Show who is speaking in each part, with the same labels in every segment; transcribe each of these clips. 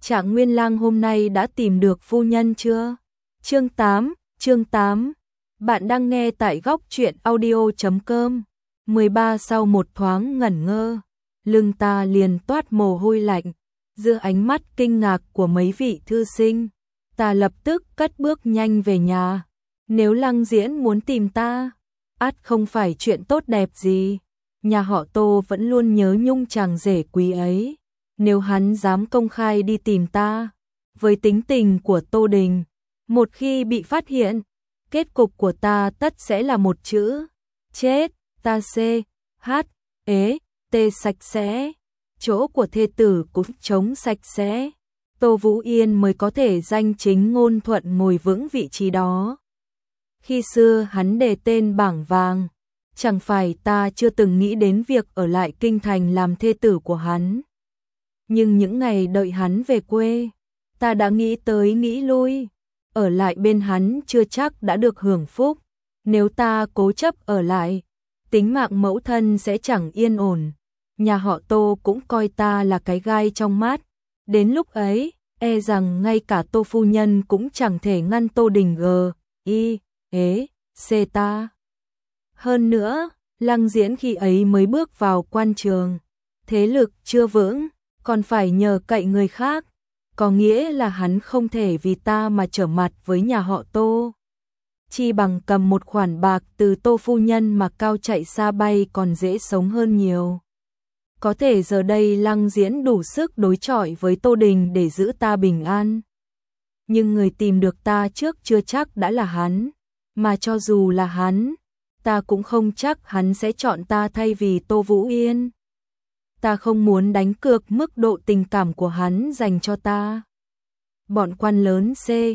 Speaker 1: Trạng Nguyên Lang hôm nay đã tìm được phu nhân chưa? Chương 8. Bạn đang nghe tại góc truyện audio.com. 13 sau một thoáng ngẩn ngơ, lưng ta liền toát mồ hôi lạnh, giữa ánh mắt kinh ngạc của mấy vị thư sinh, ta lập tức cất bước nhanh về nhà. Nếu Lăng Diễn muốn tìm ta, ắt không phải chuyện tốt đẹp gì. Nhà họ Tô vẫn luôn nhớ nhung chàng rể quý ấy. Nếu hắn dám công khai đi tìm ta, với tính tình của Tô Đình, một khi bị phát hiện, kết cục của ta tất sẽ là một chữ: chết. Ta T sạch sẽ, chỗ của thê tử cũng trống sạch sẽ. Tô Vũ Yên mới có thể danh chính ngôn thuận ngồi vững vị trí đó. Khi xưa hắn đề tên bảng vàng, chẳng phải ta chưa từng nghĩ đến việc ở lại kinh thành làm thê tử của hắn. Nhưng những ngày đợi hắn về quê, ta đã nghĩ tới nghĩ lui, ở lại bên hắn chưa chắc đã được hưởng phúc. Nếu ta cố chấp ở lại, tính mạng mẫu thân sẽ chẳng yên ổn. Nhà họ Tô cũng coi ta là cái gai trong mắt. Đến lúc ấy, e rằng ngay cả Tô phu nhân cũng chẳng thể ngăn Tô Đình ta. Hơn nữa, Lăng Diễn khi ấy mới bước vào quan trường, thế lực chưa vững, còn phải nhờ cậy người khác, có nghĩa là hắn không thể vì ta mà trở mặt với nhà họ Tô. Chi bằng cầm một khoản bạc từ Tô phu nhân mà cao chạy xa bay còn dễ sống hơn nhiều. Có thể giờ đây Lăng Diễn đủ sức đối chọi với Tô Đình để giữ ta bình an. Nhưng người tìm được ta trước chưa chắc đã là hắn, mà cho dù là hắn, ta cũng không chắc hắn sẽ chọn ta thay vì Tô Vũ Yên. Ta không muốn đánh cược mức độ tình cảm của hắn dành cho ta. Bọn quan lớn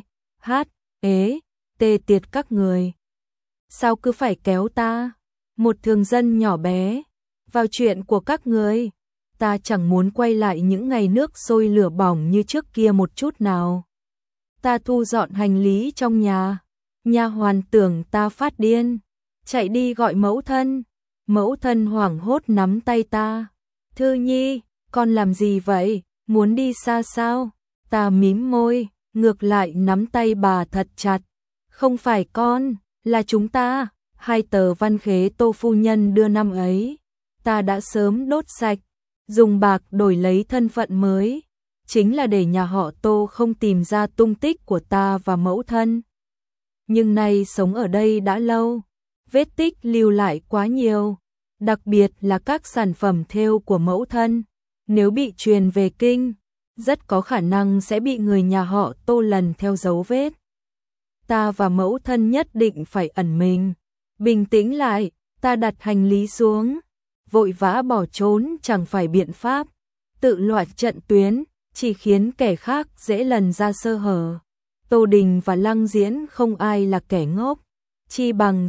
Speaker 1: tiệt các người, sao cứ phải kéo ta, một thường dân nhỏ bé, vào chuyện của các người? Ta chẳng muốn quay lại những ngày nước sôi lửa bỏng như trước kia một chút nào. Ta thu dọn hành lý trong nhà, nha hoàn tưởng ta phát điên, chạy đi gọi mẫu thân. Mẫu thân hoảng hốt nắm tay ta. Thư Nhi, con làm gì vậy? Muốn đi xa sao? Ta mím môi, ngược lại nắm tay bà thật chặt. Không phải con, là chúng ta. 2 tờ văn khế Tô phu nhân đưa năm ấy, ta đã sớm đốt sạch, dùng bạc đổi lấy thân phận mới, chính là để nhà họ Tô không tìm ra tung tích của ta và mẫu thân. Nhưng nay sống ở đây đã lâu, vết tích lưu lại quá nhiều, đặc biệt là các sản phẩm thêu của mẫu thân, nếu bị truyền về kinh, rất có khả năng sẽ bị người nhà họ Tô lần theo dấu vết. Ta và mẫu thân nhất định phải ẩn mình. Bình tĩnh lại, ta đặt hành lý xuống, vội vã bỏ trốn chẳng phải biện pháp, tự loạt trận tuyến, chỉ khiến kẻ khác dễ lần ra sơ hở. Tô Đình và Lăng Diễn không ai là kẻ ngốc, chi bằng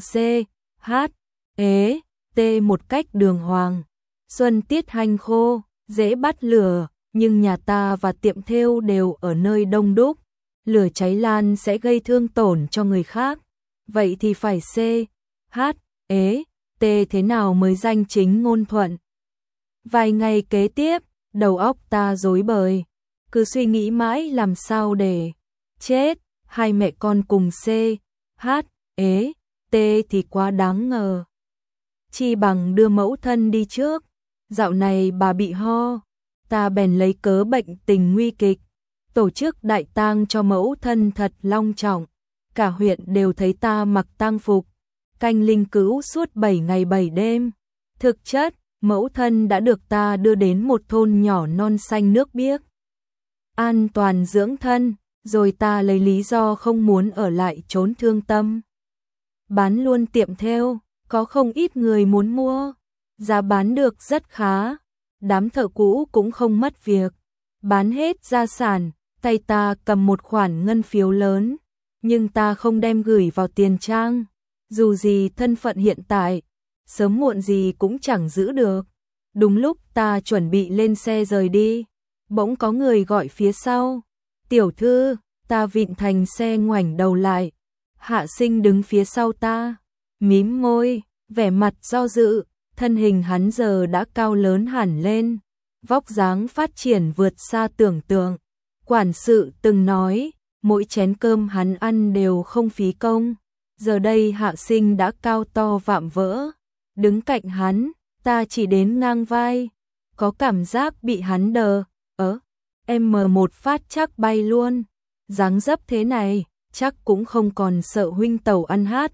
Speaker 1: một cách đường hoàng. Xuân tiết hanh khô, dễ bắt lửa, nhưng nhà ta và tiệm thêu đều ở nơi đông đúc, lửa cháy lan sẽ gây thương tổn cho người khác. Vậy thì phải thế nào mới danh chính ngôn thuận? Vài ngày kế tiếp, đầu óc ta rối bời, cứ suy nghĩ mãi làm sao để chết. 2 mẹ con cùng thì quá đáng ngờ. Chi bằng đưa mẫu thân đi trước, dạo này bà bị ho, ta bèn lấy cớ bệnh tình nguy kịch, tổ chức đại tang cho mẫu thân thật long trọng. Cả huyện đều thấy ta mặc tang phục, canh linh cữu suốt 7 ngày 7 đêm. Thực chất, mẫu thân đã được ta đưa đến một thôn nhỏ non xanh nước biếc, an toàn dưỡng thân, rồi ta lấy lý do không muốn ở lại trốn thương tâm, bán luôn tiệm thêu, có không ít người muốn mua, giá bán được rất khá, đám thợ cũ cũng không mất việc, bán hết gia sản, tay ta cầm một khoản ngân phiếu lớn, nhưng ta không đem gửi vào tiền trang, dù gì thân phận hiện tại, sớm muộn gì cũng chẳng giữ được. Đúng lúc ta chuẩn bị lên xe rời đi, bỗng có người gọi phía sau. Tiểu thư, ta vịn thành xe ngoảnh đầu lại. Hạ Sinh đứng phía sau ta, mím môi, vẻ mặt do dự, thân hình hắn giờ đã cao lớn hẳn lên, vóc dáng phát triển vượt xa tưởng tượng. Quản sự từng nói, mỗi chén cơm hắn ăn đều không phí công. Giờ đây Hạ Sinh đã cao to vạm vỡ, đứng cạnh hắn, ta chỉ đến ngang vai, có cảm giác bị hắn đờ, em một phát chắc bay luôn. Dáng dấp thế này, chắc cũng không còn sợ huynh tẩu ăn hát,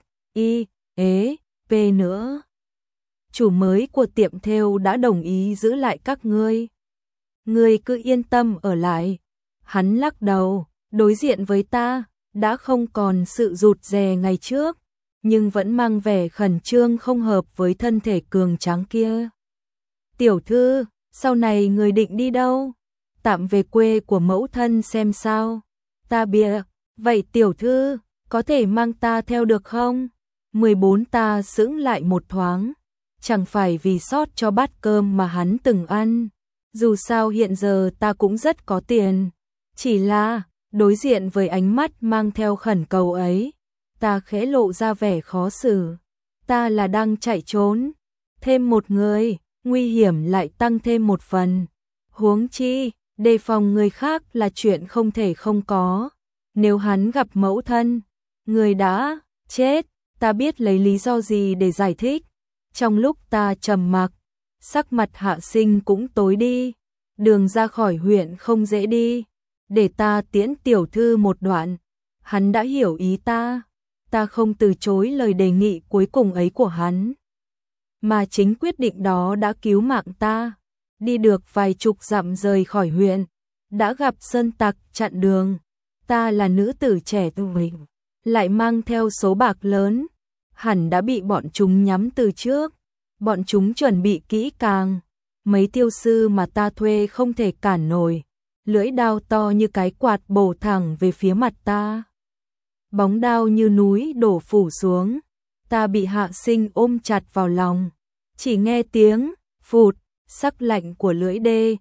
Speaker 1: p nữa. Chủ mới của tiệm thêu đã đồng ý giữ lại các ngươi. Ngươi cứ yên tâm ở lại. Hắn lắc đầu, đối diện với ta, đã không còn sự rụt rè ngày trước, nhưng vẫn mang vẻ khẩn trương không hợp với thân thể cường tráng kia. Tiểu thư, sau này người định đi đâu? Tạm về quê của mẫu thân xem sao. Ta bịa, vậy tiểu thư, có thể mang ta theo được không? 14 ta sững lại một thoáng, chẳng phải vì sót cho bát cơm mà hắn từng ăn. Dù sao hiện giờ ta cũng rất có tiền, chỉ là đối diện với ánh mắt mang theo khẩn cầu ấy, ta khẽ lộ ra vẻ khó xử. Ta là đang chạy trốn, thêm một người, nguy hiểm lại tăng thêm một phần. Huống chi, đề phòng người khác là chuyện không thể không có. Nếu hắn gặp mẫu thân, người đã chết, ta biết lấy lý do gì để giải thích. Trong lúc ta trầm mặc, sắc mặt Hạ Sinh cũng tối đi. Đường ra khỏi huyện không dễ đi, để ta tiễn tiểu thư một đoạn. Hắn đã hiểu ý ta không từ chối lời đề nghị cuối cùng ấy của hắn. Mà chính quyết định đó đã cứu mạng ta. Đi được vài chục dặm rời khỏi huyện, đã gặp sơn tặc chặn đường. Ta là nữ tử trẻ tuổi, lại mang theo số bạc lớn, hẳn đã bị bọn chúng nhắm từ trước. Bọn chúng chuẩn bị kỹ càng, mấy tiêu sư mà ta thuê không thể cản nổi, lưỡi đao to như cái quạt bổ thẳng về phía mặt ta. Bóng đao như núi đổ phủ xuống, ta bị Hạ Sinh ôm chặt vào lòng, chỉ nghe tiếng phụt, sắc lạnh của lưỡi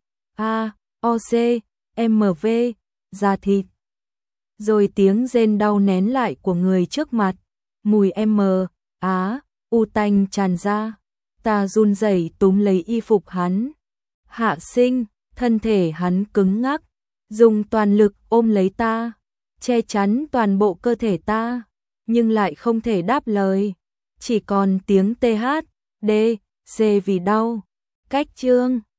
Speaker 1: DAOC-MV da thịt. Rồi tiếng rên đau nén lại của người trước mặt, mùi U tanh tràn ra. Ta run rẩy túm lấy y phục hắn. Hạ Sinh, thân thể hắn cứng ngắc, dùng toàn lực ôm lấy ta, che chắn toàn bộ cơ thể ta, nhưng lại không thể đáp lời, chỉ còn tiếng TH, D, C vì đau. Cách chương